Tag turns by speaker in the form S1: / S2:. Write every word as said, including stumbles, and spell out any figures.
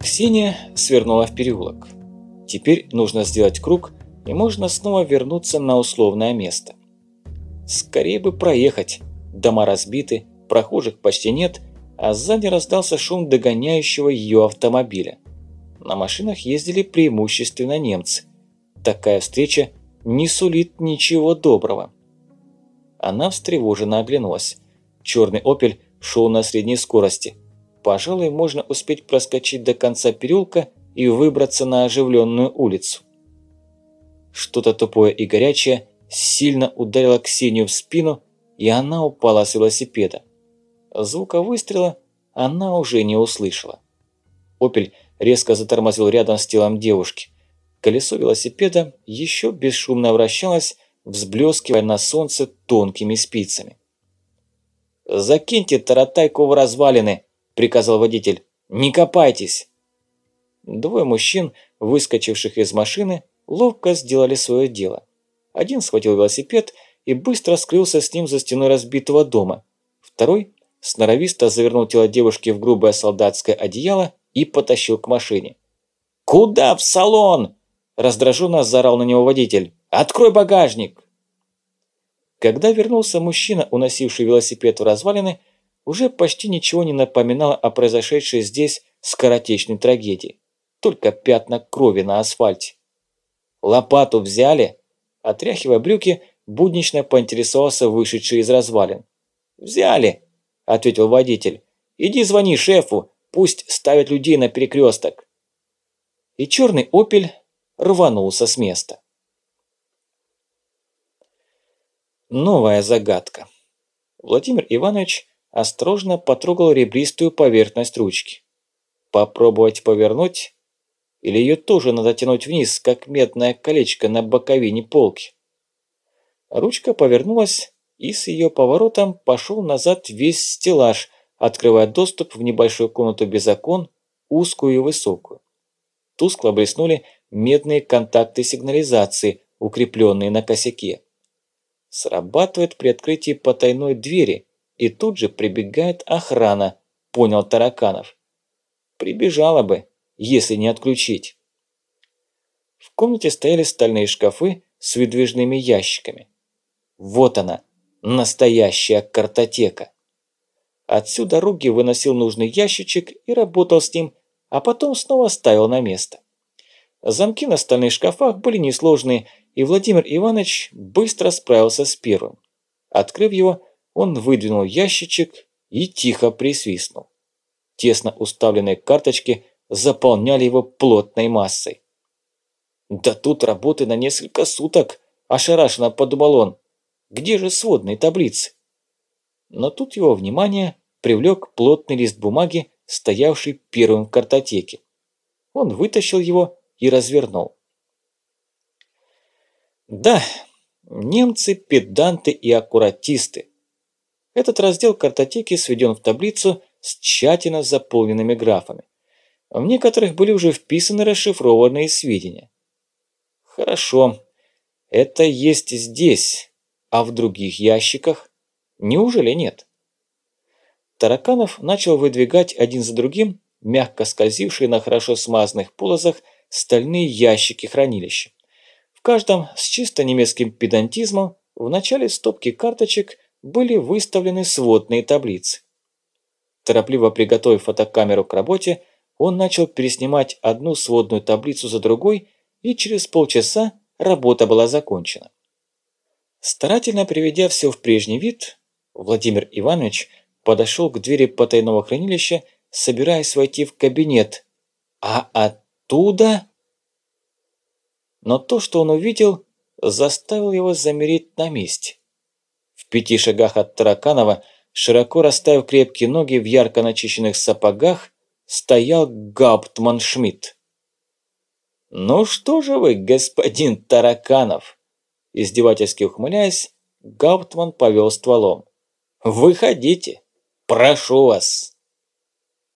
S1: Ксения свернула в переулок. Теперь нужно сделать круг, и можно снова вернуться на условное место. Скорее бы проехать. Дома разбиты, прохожих почти нет, а сзади раздался шум догоняющего ее автомобиля. На машинах ездили преимущественно немцы. Такая встреча не сулит ничего доброго. Она встревоженно оглянулась. Черный «Опель» шел на средней скорости. Пожалуй, можно успеть проскочить до конца переулка и выбраться на оживленную улицу. Что-то тупое и горячее сильно ударило Ксению в спину, и она упала с велосипеда. Звука выстрела она уже не услышала. «Опель» резко затормозил рядом с телом девушки. Колесо велосипеда еще бесшумно вращалось, взблескивая на солнце тонкими спицами. «Закиньте таратайку в развалины!» – приказал водитель. «Не копайтесь!» Двое мужчин, выскочивших из машины, ловко сделали свое дело. Один схватил велосипед и быстро скрылся с ним за стеной разбитого дома. Второй сноровисто завернул тело девушки в грубое солдатское одеяло и потащил к машине. «Куда в салон?» – раздраженно заорал на него водитель. «Открой багажник!» Когда вернулся мужчина, уносивший велосипед в развалины, уже почти ничего не напоминало о произошедшей здесь скоротечной трагедии. Только пятна крови на асфальте. «Лопату взяли?» Отряхивая брюки, буднично поинтересовался вышедший из развалин. «Взяли», – ответил водитель. «Иди звони шефу, пусть ставят людей на перекресток». И черный «Опель» рванулся с места. Новая загадка. Владимир Иванович осторожно потрогал ребристую поверхность ручки. Попробовать повернуть? Или ее тоже надо тянуть вниз, как медное колечко на боковине полки? Ручка повернулась, и с ее поворотом пошел назад весь стеллаж, открывая доступ в небольшую комнату без окон, узкую и высокую. Тускло блеснули медные контакты сигнализации, укрепленные на косяке. Срабатывает при открытии потайной двери, и тут же прибегает охрана, понял Тараканов. Прибежала бы, если не отключить. В комнате стояли стальные шкафы с выдвижными ящиками. Вот она, настоящая картотека. Отсюда Руги выносил нужный ящичек и работал с ним, а потом снова ставил на место. Замки на стальных шкафах были несложные, и Владимир Иванович быстро справился с первым. Открыв его, он выдвинул ящичек и тихо присвистнул. Тесно уставленные карточки заполняли его плотной массой. «Да тут работы на несколько суток», – ошарашенно подумал он. «Где же сводные таблицы?» Но тут его внимание привлек плотный лист бумаги, стоявший первым в картотеке. Он вытащил его и развернул. Да, немцы педанты и аккуратисты. Этот раздел картотеки сведен в таблицу с тщательно заполненными графами. В некоторых были уже вписаны расшифрованные сведения. Хорошо, это есть здесь, а в других ящиках неужели нет? Тараканов начал выдвигать один за другим мягко скользившие на хорошо смазанных полозах стальные ящики хранилища. В каждом с чисто немецким педантизмом в начале стопки карточек были выставлены сводные таблицы. Торопливо приготовив фотокамеру к работе, он начал переснимать одну сводную таблицу за другой, и через полчаса работа была закончена. Старательно приведя все в прежний вид, Владимир Иванович подошел к двери потайного хранилища, собираясь войти в кабинет. А оттуда... Но то, что он увидел, заставило его замереть на месте. В пяти шагах от Тараканова, широко расставив крепкие ноги в ярко начищенных сапогах, стоял Гауптман Шмидт. «Ну что же вы, господин Тараканов?» Издевательски ухмыляясь, Гауптман повел стволом. «Выходите, прошу вас!»